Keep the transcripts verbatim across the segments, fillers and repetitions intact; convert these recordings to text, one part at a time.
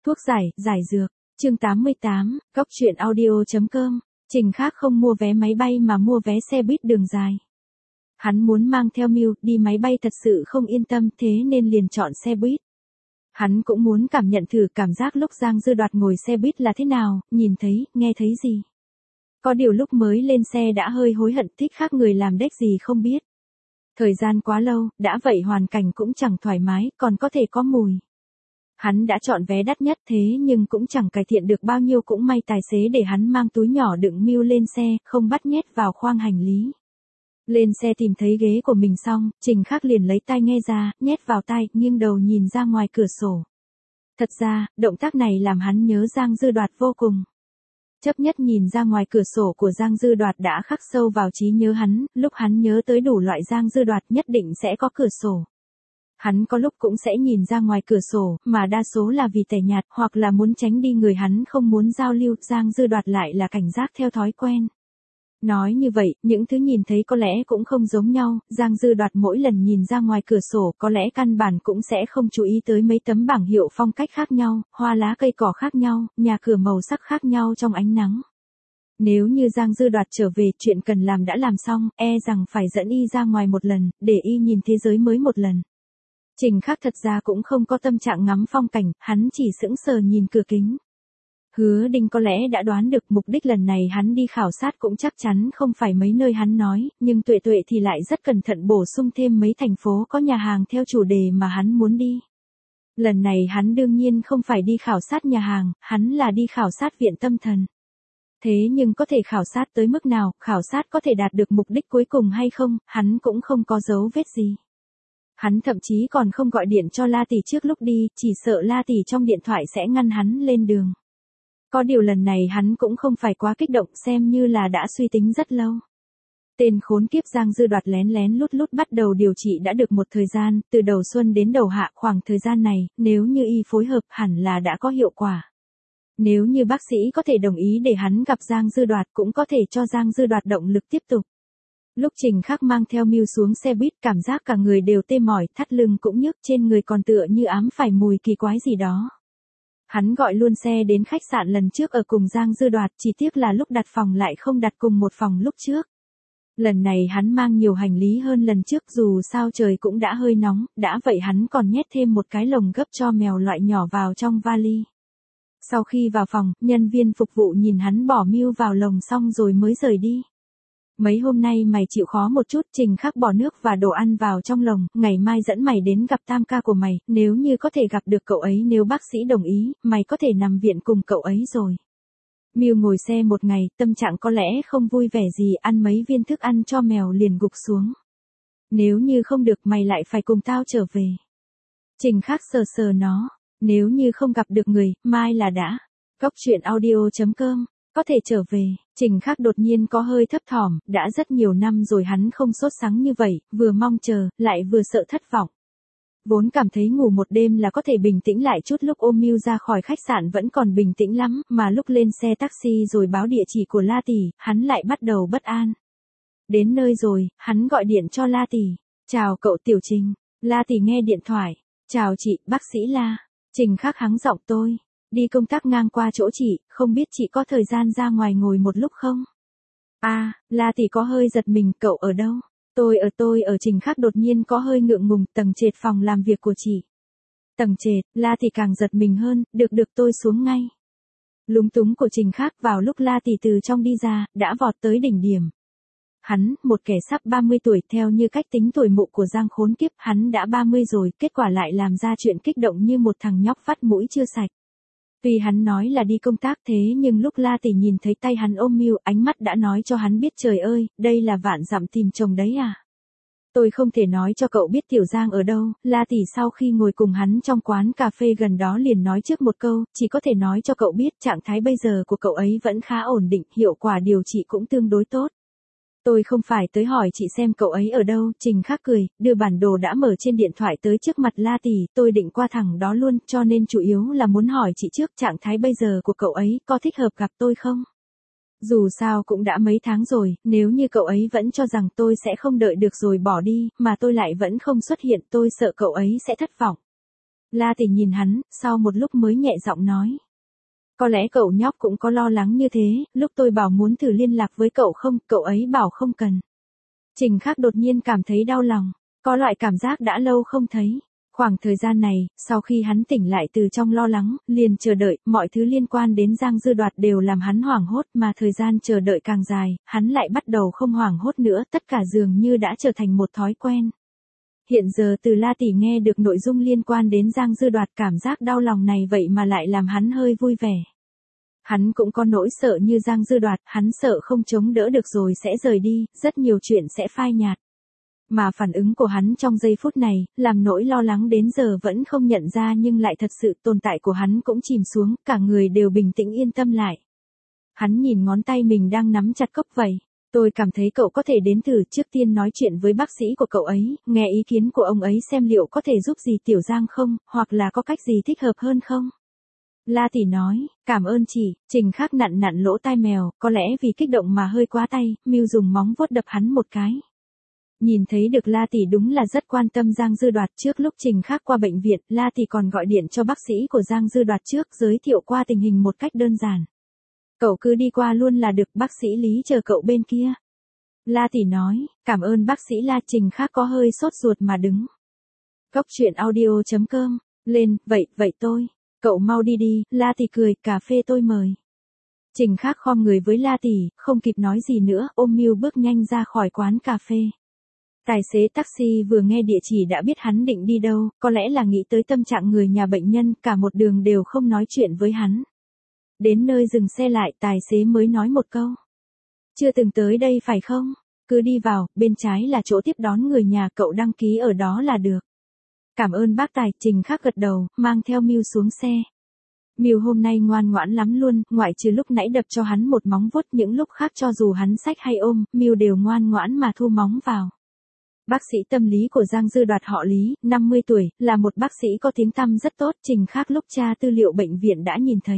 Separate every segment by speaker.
Speaker 1: Thuốc giải, giải dược. Chương tám mươi tám, Góc truyện audio chấm com. Trình Khác không mua vé máy bay mà mua vé xe buýt đường dài. Hắn muốn mang theo Miu, đi máy bay thật sự không yên tâm, thế nên liền chọn xe buýt. Hắn cũng muốn cảm nhận thử cảm giác lúc Giang Dư Đoạt ngồi xe buýt là thế nào, nhìn thấy, nghe thấy gì. Có điều lúc mới lên xe đã hơi hối hận, thích khác người làm đếch gì không biết. Thời gian quá lâu, đã vậy hoàn cảnh cũng chẳng thoải mái, còn có thể có mùi. Hắn đã chọn vé đắt nhất thế nhưng cũng chẳng cải thiện được bao nhiêu, cũng may tài xế để hắn mang túi nhỏ đựng Miu lên xe, không bắt nhét vào khoang hành lý. Lên xe tìm thấy ghế của mình xong, Trình Khác liền lấy tai nghe ra, nhét vào tai, nghiêng đầu nhìn ra ngoài cửa sổ. Thật ra, động tác này làm hắn nhớ Giang Dư Đoạt vô cùng. Chấp nhất nhìn ra ngoài cửa sổ của Giang Dư Đoạt đã khắc sâu vào trí nhớ hắn, lúc hắn nhớ tới đủ loại Giang Dư Đoạt nhất định sẽ có cửa sổ. Hắn có lúc cũng sẽ nhìn ra ngoài cửa sổ, mà đa số là vì tẻ nhạt, hoặc là muốn tránh đi người hắn không muốn giao lưu, Giang Dư Đoạt lại là cảnh giác theo thói quen. Nói như vậy, những thứ nhìn thấy có lẽ cũng không giống nhau, Giang Dư Đoạt mỗi lần nhìn ra ngoài cửa sổ có lẽ căn bản cũng sẽ không chú ý tới mấy tấm bảng hiệu phong cách khác nhau, hoa lá cây cỏ khác nhau, nhà cửa màu sắc khác nhau trong ánh nắng. Nếu như Giang Dư Đoạt trở về, chuyện cần làm đã làm xong, e rằng phải dẫn y ra ngoài một lần, để y nhìn thế giới mới một lần. Trình Khác thật ra cũng không có tâm trạng ngắm phong cảnh, hắn chỉ sững sờ nhìn cửa kính. Hứa Đinh có lẽ đã đoán được mục đích lần này hắn đi khảo sát cũng chắc chắn không phải mấy nơi hắn nói, nhưng Tuệ Tuệ thì lại rất cẩn thận bổ sung thêm mấy thành phố có nhà hàng theo chủ đề mà hắn muốn đi. Lần này hắn đương nhiên không phải đi khảo sát nhà hàng, hắn là đi khảo sát viện tâm thần. Thế nhưng có thể khảo sát tới mức nào, khảo sát có thể đạt được mục đích cuối cùng hay không, hắn cũng không có dấu vết gì. Hắn thậm chí còn không gọi điện cho La Tỷ trước lúc đi, chỉ sợ La Tỷ trong điện thoại sẽ ngăn hắn lên đường. Có điều lần này hắn cũng không phải quá kích động, xem như là đã suy tính rất lâu. Tên khốn kiếp Giang Dư Đoạt lén lén lút lút bắt đầu điều trị đã được một thời gian, từ đầu xuân đến đầu hạ, khoảng thời gian này, nếu như y phối hợp hẳn là đã có hiệu quả. Nếu như bác sĩ có thể đồng ý để hắn gặp Giang Dư Đoạt, cũng có thể cho Giang Dư Đoạt động lực tiếp tục. Lúc Trình Khác mang theo Miu xuống xe buýt, cảm giác cả người đều tê mỏi, thắt lưng cũng nhức, trên người còn tựa như ám phải mùi kỳ quái gì đó. Hắn gọi luôn xe đến khách sạn lần trước ở cùng Giang Dư Đoạt, chỉ tiếc là lúc đặt phòng lại không đặt cùng một phòng lúc trước. Lần này hắn mang nhiều hành lý hơn lần trước, dù sao trời cũng đã hơi nóng, đã vậy hắn còn nhét thêm một cái lồng gấp cho mèo loại nhỏ vào trong vali. Sau khi vào phòng, nhân viên phục vụ nhìn hắn bỏ Miu vào lồng xong rồi mới rời đi. Mấy hôm nay mày chịu khó một chút, Trình Khác bỏ nước và đồ ăn vào trong lồng, ngày mai dẫn mày đến gặp tam ca của mày, nếu như có thể gặp được cậu ấy, nếu bác sĩ đồng ý, mày có thể nằm viện cùng cậu ấy rồi. Miu ngồi xe một ngày, tâm trạng có lẽ không vui vẻ gì, ăn mấy viên thức ăn cho mèo liền gục xuống. Nếu như không được mày lại phải cùng tao trở về. Trình Khác sờ sờ nó, nếu như không gặp được người, mai là đã. Góc truyện audio chấm com. Có thể trở về, Trình Khác đột nhiên có hơi thấp thỏm, đã rất nhiều năm rồi hắn không sốt sắng như vậy, vừa mong chờ, lại vừa sợ thất vọng. Vốn cảm thấy ngủ một đêm là có thể bình tĩnh lại chút, lúc ôm Miu ra khỏi khách sạn vẫn còn bình tĩnh lắm, mà lúc lên xe taxi rồi báo địa chỉ của La Tỷ, hắn lại bắt đầu bất an. Đến nơi rồi, hắn gọi điện cho La Tỷ. Chào cậu Tiểu Trình. La Tỷ nghe điện thoại. Chào chị, bác sĩ La. Trình Khác hắng giọng tôi. Đi công tác ngang qua chỗ chị, không biết chị có thời gian ra ngoài ngồi một lúc không? À, La Tỷ có hơi giật mình, cậu ở đâu? Tôi ở tôi ở Trình Khác đột nhiên có hơi ngượng ngùng, tầng trệt phòng làm việc của chị. Tầng trệt, La Tỷ càng giật mình hơn, được được tôi xuống ngay. Lúng túng của Trình Khác vào lúc La Tỷ từ trong đi ra, đã vọt tới đỉnh điểm. Hắn, một kẻ sắp ba mươi tuổi, theo như cách tính tuổi mụ của Giang khốn kiếp, hắn đã ba mươi rồi, kết quả lại làm ra chuyện kích động như một thằng nhóc vắt mũi chưa sạch. Tuy hắn nói là đi công tác thế nhưng lúc La Tỷ nhìn thấy tay hắn ôm Miu, ánh mắt đã nói cho hắn biết trời ơi, đây là vạn dặm tìm chồng đấy à. Tôi không thể nói cho cậu biết Tiểu Giang ở đâu, La Tỷ sau khi ngồi cùng hắn trong quán cà phê gần đó liền nói trước một câu, chỉ có thể nói cho cậu biết trạng thái bây giờ của cậu ấy vẫn khá ổn định, hiệu quả điều trị cũng tương đối tốt. Tôi không phải tới hỏi chị xem cậu ấy ở đâu, Trình Khác cười, đưa bản đồ đã mở trên điện thoại tới trước mặt La Tỷ, tôi định qua thẳng đó luôn, cho nên chủ yếu là muốn hỏi chị trước trạng thái bây giờ của cậu ấy, có thích hợp gặp tôi không? Dù sao cũng đã mấy tháng rồi, nếu như cậu ấy vẫn cho rằng tôi sẽ không đợi được rồi bỏ đi, mà tôi lại vẫn không xuất hiện, tôi sợ cậu ấy sẽ thất vọng. La Tỷ nhìn hắn, sau một lúc mới nhẹ giọng nói. Có lẽ cậu nhóc cũng có lo lắng như thế, lúc tôi bảo muốn thử liên lạc với cậu không, cậu ấy bảo không cần. Trình Khắc đột nhiên cảm thấy đau lòng, có loại cảm giác đã lâu không thấy. Khoảng thời gian này, sau khi hắn tỉnh lại từ trong lo lắng, liền chờ đợi, mọi thứ liên quan đến Giang Dư Đoạt đều làm hắn hoảng hốt mà thời gian chờ đợi càng dài, hắn lại bắt đầu không hoảng hốt nữa, tất cả dường như đã trở thành một thói quen. Hiện giờ từ La Tỷ nghe được nội dung liên quan đến Giang Dư Đoạt, cảm giác đau lòng này vậy mà lại làm hắn hơi vui vẻ. Hắn cũng có nỗi sợ như Giang Dư Đoạt, hắn sợ không chống đỡ được rồi sẽ rời đi, rất nhiều chuyện sẽ phai nhạt. Mà phản ứng của hắn trong giây phút này, làm nỗi lo lắng đến giờ vẫn không nhận ra nhưng lại thật sự tồn tại của hắn cũng chìm xuống, cả người đều bình tĩnh yên tâm lại. Hắn nhìn ngón tay mình đang nắm chặt cốc vậy. Tôi cảm thấy cậu có thể đến thử trước tiên nói chuyện với bác sĩ của cậu ấy, nghe ý kiến của ông ấy xem liệu có thể giúp gì Tiểu Giang không, hoặc là có cách gì thích hợp hơn không. La Tỷ nói, cảm ơn chị. Trình Khắc nặn nặn lỗ tai mèo, có lẽ vì kích động mà hơi quá tay, Mưu dùng móng vuốt đập hắn một cái. Nhìn thấy được La Tỷ đúng là rất quan tâm Giang Dư Đoạt. Trước lúc Trình Khắc qua bệnh viện, La Tỷ còn gọi điện cho bác sĩ của Giang Dư Đoạt trước, giới thiệu qua tình hình một cách đơn giản. Cậu cứ đi qua luôn là được, bác sĩ Lý chờ cậu bên kia. La Tỷ nói, cảm ơn bác sĩ La. Trình Khắc có hơi sốt ruột mà đứng. Cốc truyện audio chấm com, lên, vậy, vậy tôi. Cậu mau đi đi, La Tỷ cười, cà phê tôi mời. Trình Khắc khom người với La Tỷ, không kịp nói gì nữa, ôm Mưu bước nhanh ra khỏi quán cà phê. Tài xế taxi vừa nghe địa chỉ đã biết hắn định đi đâu, có lẽ là nghĩ tới tâm trạng người nhà bệnh nhân, cả một đường đều không nói chuyện với hắn. Đến nơi dừng xe lại, tài xế mới nói một câu. Chưa từng tới đây phải không? Cứ đi vào, bên trái là chỗ tiếp đón người nhà, cậu đăng ký ở đó là được. Cảm ơn bác tài. Trình Khắc gật đầu, mang theo Mưu xuống xe. Mưu hôm nay ngoan ngoãn lắm luôn, ngoại trừ lúc nãy đập cho hắn một móng vuốt, những lúc khác cho dù hắn xách hay ôm, Mưu đều ngoan ngoãn mà thu móng vào. Bác sĩ tâm lý của Giang Dư Đoạt họ Lý, năm mươi tuổi, là một bác sĩ có tiếng tăm rất tốt. Trình Khắc lúc tra tư liệu bệnh viện đã nhìn thấy.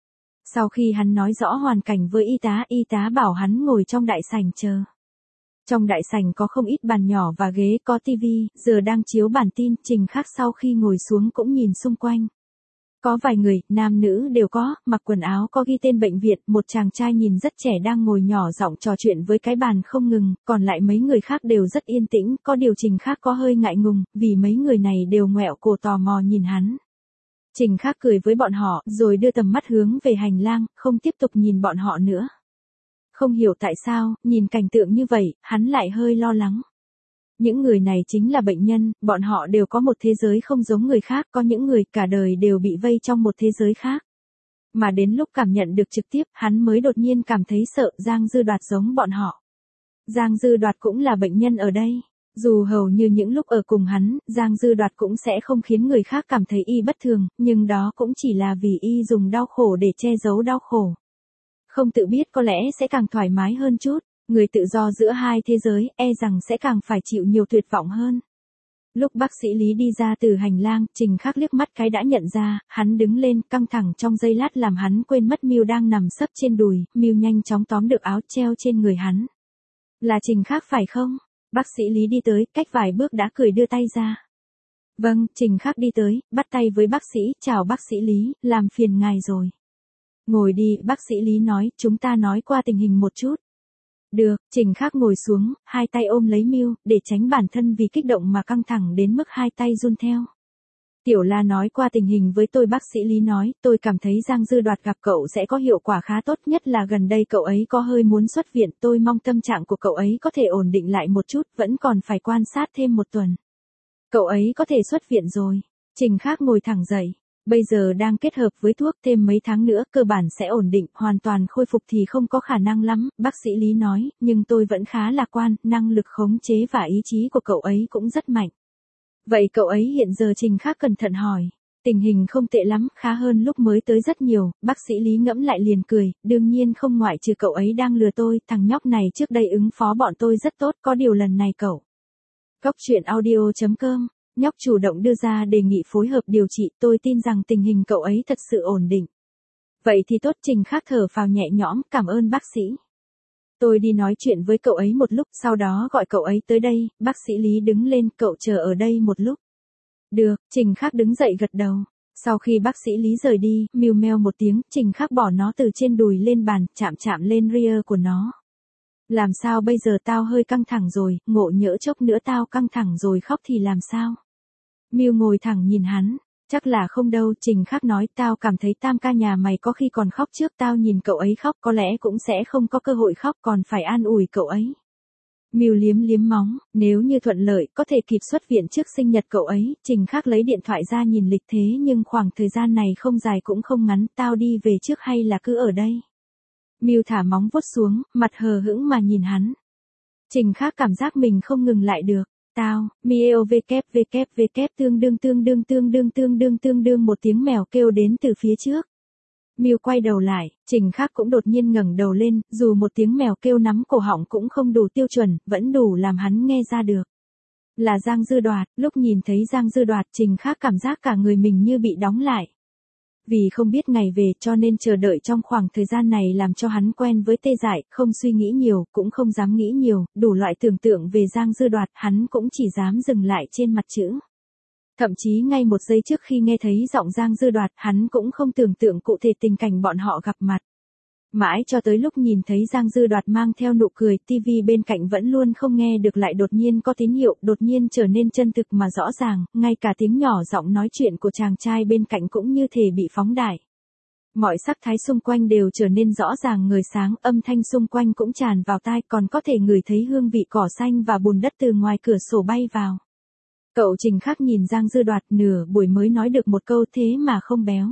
Speaker 1: Sau khi hắn nói rõ hoàn cảnh với y tá, y tá bảo hắn ngồi trong đại sảnh chờ. Trong đại sảnh có không ít bàn nhỏ và ghế, có tivi, giờ đang chiếu bản tin. Trình Khắc sau khi ngồi xuống cũng nhìn xung quanh. Có vài người, nam nữ đều có, mặc quần áo có ghi tên bệnh viện, một chàng trai nhìn rất trẻ đang ngồi nhỏ giọng trò chuyện với cái bàn không ngừng, còn lại mấy người khác đều rất yên tĩnh, có điều Trình Khắc có hơi ngại ngùng, vì mấy người này đều ngoẹo cổ tò mò nhìn hắn. Trình Khắc cười với bọn họ, rồi đưa tầm mắt hướng về hành lang, không tiếp tục nhìn bọn họ nữa. Không hiểu tại sao, nhìn cảnh tượng như vậy, hắn lại hơi lo lắng. Những người này chính là bệnh nhân, bọn họ đều có một thế giới không giống người khác, có những người cả đời đều bị vây trong một thế giới khác. Mà đến lúc cảm nhận được trực tiếp, hắn mới đột nhiên cảm thấy sợ. Giang Dư Đoạt giống bọn họ. Giang Dư Đoạt cũng là bệnh nhân ở đây. Dù hầu như những lúc ở cùng hắn, Giang Dư Đoạt cũng sẽ không khiến người khác cảm thấy y bất thường, nhưng đó cũng chỉ là vì y dùng đau khổ để che giấu đau khổ. Không tự biết có lẽ sẽ càng thoải mái hơn chút. Người tự do giữa hai thế giới, e rằng sẽ càng phải chịu nhiều tuyệt vọng hơn. Lúc bác sĩ Lý đi ra từ hành lang, Trình Khắc liếc mắt cái đã nhận ra, hắn đứng lên, căng thẳng trong giây lát làm hắn quên mất Mưu đang nằm sấp trên đùi, Mưu nhanh chóng tóm được áo treo trên người hắn. Là Trình Khắc phải không? Bác sĩ Lý đi tới, cách vài bước đã cười đưa tay ra. Vâng, Trình Khắc đi tới, bắt tay với bác sĩ, chào bác sĩ Lý, làm phiền ngài rồi. Ngồi đi, bác sĩ Lý nói, chúng ta nói qua tình hình một chút. Được, Trình Khắc ngồi xuống, hai tay ôm lấy Mưu, để tránh bản thân vì kích động mà căng thẳng đến mức hai tay run theo. Tiểu La nói qua tình hình với tôi. Bác sĩ Lý nói, tôi cảm thấy Giang Dư Đoạt gặp cậu sẽ có hiệu quả khá tốt, nhất là gần đây cậu ấy có hơi muốn xuất viện, tôi mong tâm trạng của cậu ấy có thể ổn định lại một chút, vẫn còn phải quan sát thêm một tuần. Cậu ấy có thể xuất viện rồi. Trình Khắc ngồi thẳng dậy. Bây giờ đang kết hợp với thuốc, thêm mấy tháng nữa cơ bản sẽ ổn định, hoàn toàn khôi phục thì không có khả năng lắm, bác sĩ Lý nói, nhưng tôi vẫn khá lạc quan, năng lực khống chế và ý chí của cậu ấy cũng rất mạnh. Vậy cậu ấy hiện giờ? Trình Khắc cẩn thận hỏi. Tình hình không tệ lắm, khá hơn lúc mới tới rất nhiều. Bác sĩ Lý ngẫm lại liền cười, đương nhiên không, ngoại trừ cậu ấy đang lừa tôi, thằng nhóc này trước đây ứng phó bọn tôi rất tốt, có điều lần này cậu. Cốc truyện audio chấm com, nhóc chủ động đưa ra đề nghị phối hợp điều trị, tôi tin rằng tình hình cậu ấy thật sự ổn định. Vậy thì tốt. Trình Khắc thở phào nhẹ nhõm, cảm ơn bác sĩ. Tôi đi nói chuyện với cậu ấy một lúc, sau đó gọi cậu ấy tới đây. Bác sĩ Lý đứng lên, cậu chờ ở đây một lúc. Được, Trình Khắc đứng dậy gật đầu. Sau khi bác sĩ Lý rời đi, mêu meo một tiếng, Trình Khắc bỏ nó từ trên đùi lên bàn, chạm chạm lên rear của nó. Làm sao bây giờ, tao hơi căng thẳng rồi, ngộ nhỡ chốc nữa tao căng thẳng rồi khóc thì làm sao? Miu ngồi thẳng nhìn hắn, chắc là không đâu, Trình Khắc nói, tao cảm thấy tam ca nhà mày có khi còn khóc trước tao nhìn cậu ấy khóc, có lẽ cũng sẽ không có cơ hội khóc, còn phải an ủi cậu ấy. Miu liếm liếm móng, nếu như thuận lợi, có thể kịp xuất viện trước sinh nhật cậu ấy. Trình Khắc lấy điện thoại ra nhìn lịch, thế nhưng khoảng thời gian này không dài cũng không ngắn, tao đi về trước hay là cứ ở đây? Miu thả móng vuốt xuống, mặt hờ hững mà nhìn hắn. Trình Khắc cảm giác mình không ngừng lại được. Tao, miêu vkv vkv tương đương tương đương tương đương tương đương tương đương một tiếng mèo kêu đến từ phía trước. Miu quay đầu lại, Trình Khắc cũng đột nhiên ngẩng đầu lên, dù một tiếng mèo kêu nắm cổ họng cũng không đủ tiêu chuẩn, vẫn đủ làm hắn nghe ra được. Là Giang Dư Đoạt, lúc nhìn thấy Giang Dư Đoạt, Trình Khắc cảm giác cả người mình như bị đóng lại. Vì không biết ngày về cho nên chờ đợi trong khoảng thời gian này làm cho hắn quen với tê dại, không suy nghĩ nhiều, cũng không dám nghĩ nhiều, đủ loại tưởng tượng về Giang Dư Đoạt, hắn cũng chỉ dám dừng lại trên mặt chữ. Thậm chí ngay một giây trước khi nghe thấy giọng Giang Dư Đoạt, hắn cũng không tưởng tượng cụ thể tình cảnh bọn họ gặp mặt. Mãi cho tới lúc nhìn thấy Giang Dư Đoạt mang theo nụ cười, tivi bên cạnh vẫn luôn không nghe được lại đột nhiên có tín hiệu, đột nhiên trở nên chân thực mà rõ ràng, ngay cả tiếng nhỏ giọng nói chuyện của chàng trai bên cạnh cũng như thể bị phóng đại. Mọi sắc thái xung quanh đều trở nên rõ ràng ngời sáng, âm thanh xung quanh cũng tràn vào tai, còn có thể ngửi thấy hương vị cỏ xanh và bùn đất từ ngoài cửa sổ bay vào. Cậu Trình Khắc nhìn Giang Dư Đoạt, nửa buổi mới nói được một câu thế mà không béo.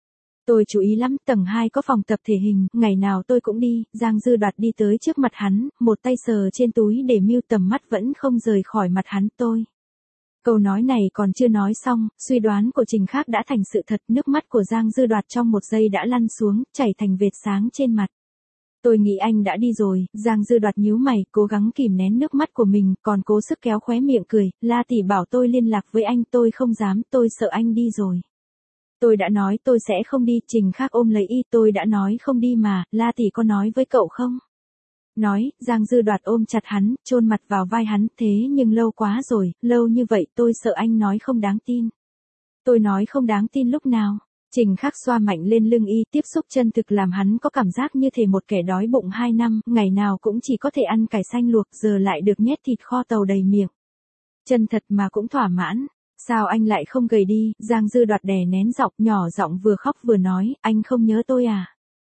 Speaker 1: Tôi chú ý lắm, tầng hai có phòng tập thể hình, ngày nào tôi cũng đi. Giang Dư Đoạt đi tới trước mặt hắn, một tay sờ trên túi để Miu, tầm mắt vẫn không rời khỏi mặt hắn. Tôi. Câu nói này còn chưa nói xong, suy đoán của Trình Khắc đã thành sự thật, nước mắt của Giang Dư Đoạt trong một giây đã lăn xuống, chảy thành vệt sáng trên mặt. Tôi nghĩ anh đã đi rồi. Giang Dư Đoạt nhíu mày, cố gắng kìm nén nước mắt của mình, còn cố sức kéo khóe miệng cười, La tỷ bảo tôi liên lạc với anh, tôi không dám, tôi sợ anh đi rồi. Tôi đã nói tôi sẽ không đi. Trình Khắc ôm lấy y, tôi đã nói không đi mà, La tỷ có nói với cậu không? Nói. Giang Dư Đoạt ôm chặt hắn, chôn mặt vào vai hắn, thế nhưng lâu quá rồi, lâu như vậy tôi sợ anh nói không đáng tin. Tôi nói không đáng tin lúc nào? Trình Khắc xoa mạnh lên lưng y, tiếp xúc chân thực làm hắn có cảm giác như thể một kẻ đói bụng hai năm, ngày nào cũng chỉ có thể ăn cải xanh luộc, giờ lại được nhét thịt kho tàu đầy miệng. Chân thật mà cũng thỏa mãn. Sao anh lại không gầy đi? Giang Dư Đoạt đè nén giọng, nhỏ giọng vừa khóc vừa nói, anh không nhớ tôi à?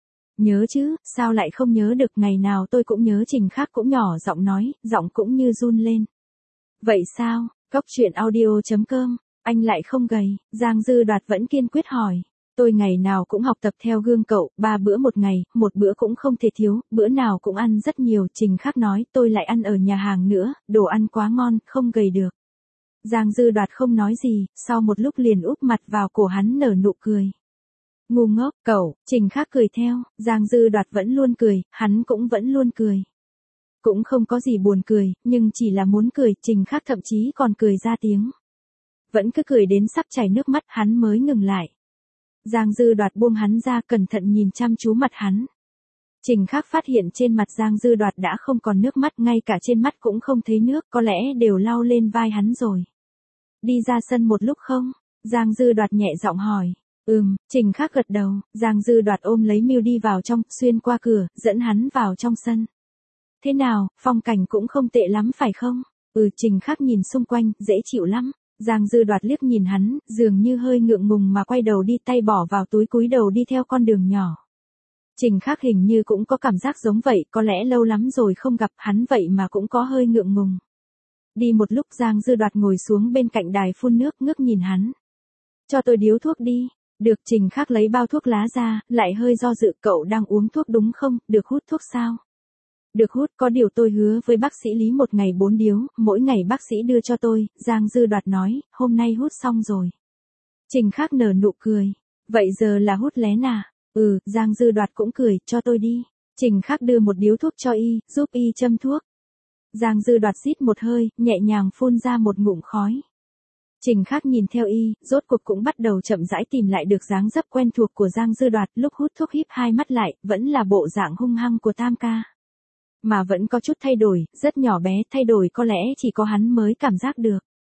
Speaker 1: Nhớ chứ, sao lại không nhớ được, ngày nào tôi cũng nhớ. Trình Khắc cũng nhỏ giọng nói, giọng cũng như run lên. Vậy sao? Cóc truyện audio chấm com, anh lại không gầy? Giang Dư Đoạt vẫn kiên quyết hỏi. Tôi ngày nào cũng học tập theo gương cậu, ba bữa một ngày, một bữa cũng không thể thiếu, bữa nào cũng ăn rất nhiều. Trình Khắc nói, tôi lại ăn ở nhà hàng nữa, đồ ăn quá ngon, không gầy được. Giang Dư Đoạt không nói gì, sau một lúc liền úp mặt vào cổ hắn nở nụ cười. Ngu ngốc, cậu. Trình Khắc cười theo, Giang Dư Đoạt vẫn luôn cười, hắn cũng vẫn luôn cười. Cũng không có gì buồn cười, nhưng chỉ là muốn cười, Trình Khắc thậm chí còn cười ra tiếng. Vẫn cứ cười đến sắp chảy nước mắt, hắn mới ngừng lại. Giang Dư Đoạt buông hắn ra, cẩn thận nhìn chăm chú mặt hắn. Trình Khắc phát hiện trên mặt Giang Dư Đoạt đã không còn nước mắt, ngay cả trên mắt cũng không thấy nước, có lẽ đều lau lên vai hắn rồi. Đi ra sân một lúc không? Giang Dư Đoạt nhẹ giọng hỏi. Ừm, Trình Khắc gật đầu. Giang Dư Đoạt ôm lấy Miu đi vào trong, xuyên qua cửa, dẫn hắn vào trong sân. Thế nào, phong cảnh cũng không tệ lắm phải không? Ừ, Trình Khắc nhìn xung quanh, dễ chịu lắm. Giang Dư Đoạt liếc nhìn hắn, dường như hơi ngượng ngùng mà quay đầu đi, tay bỏ vào túi cúi đầu đi theo con đường nhỏ. Trình Khắc hình như cũng có cảm giác giống vậy, có lẽ lâu lắm rồi không gặp hắn vậy mà cũng có hơi ngượng ngùng. Đi một lúc Giang Dư Đoạt ngồi xuống bên cạnh đài phun nước, ngước nhìn hắn. Cho tôi điếu thuốc đi. Được. Trình Khắc lấy bao thuốc lá ra, lại hơi do dự, cậu đang uống thuốc đúng không, được hút thuốc sao? Được hút, có điều tôi hứa với bác sĩ Lý một ngày bốn điếu, mỗi ngày bác sĩ đưa cho tôi. Giang Dư Đoạt nói, hôm nay hút xong rồi. Trình Khắc nở nụ cười. Vậy giờ là hút lén à? Ừ, Giang Dư Đoạt cũng cười, cho tôi đi. Trình Khắc đưa một điếu thuốc cho y, giúp y châm thuốc. Giang Dư Đoạt rít một hơi, nhẹ nhàng phun ra một ngụm khói. Trình Khắc nhìn theo y, rốt cuộc cũng bắt đầu chậm rãi tìm lại được dáng dấp quen thuộc của Giang Dư Đoạt, lúc hút thuốc híp hai mắt lại, vẫn là bộ dạng hung hăng của tam ca. Mà vẫn có chút thay đổi, rất nhỏ bé, thay đổi có lẽ chỉ có hắn mới cảm giác được.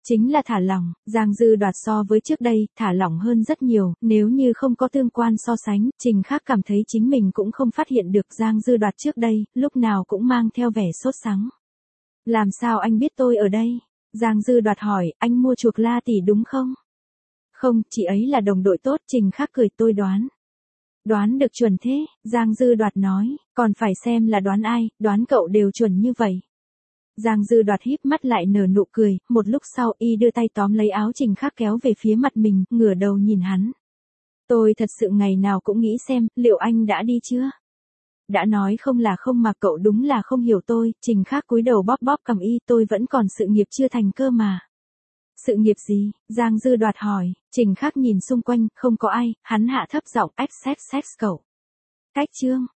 Speaker 1: Chính là thả lỏng, Giang Dư Đoạt so với trước đây, thả lỏng hơn rất nhiều, nếu như không có tương quan so sánh, Trình Khác cảm thấy chính mình cũng không phát hiện được Giang Dư Đoạt trước đây, lúc nào cũng mang theo vẻ sốt sắng. Làm sao anh biết tôi ở đây? Giang Dư Đoạt hỏi, anh mua chuộc La tỷ đúng không? Không, chị ấy là đồng đội tốt, Trình Khác cười, tôi đoán. Đoán được chuẩn thế, Giang Dư Đoạt nói, còn phải xem là đoán ai, đoán cậu đều chuẩn như vậy. Giang Dư Đoạt híp mắt lại nở nụ cười, một lúc sau y đưa tay tóm lấy áo Trình Khác kéo về phía mặt mình, ngửa đầu nhìn hắn. Tôi thật sự ngày nào cũng nghĩ xem, liệu anh đã đi chưa? Đã nói không là không mà cậu đúng là không hiểu tôi, Trình Khác cúi đầu bóp bóp cằm y, tôi vẫn còn sự nghiệp chưa thành cơ mà. Sự nghiệp gì? Giang Dư Đoạt hỏi, Trình Khác nhìn xung quanh, không có ai, hắn hạ thấp giọng, ách xách xách cậu. Cách chương.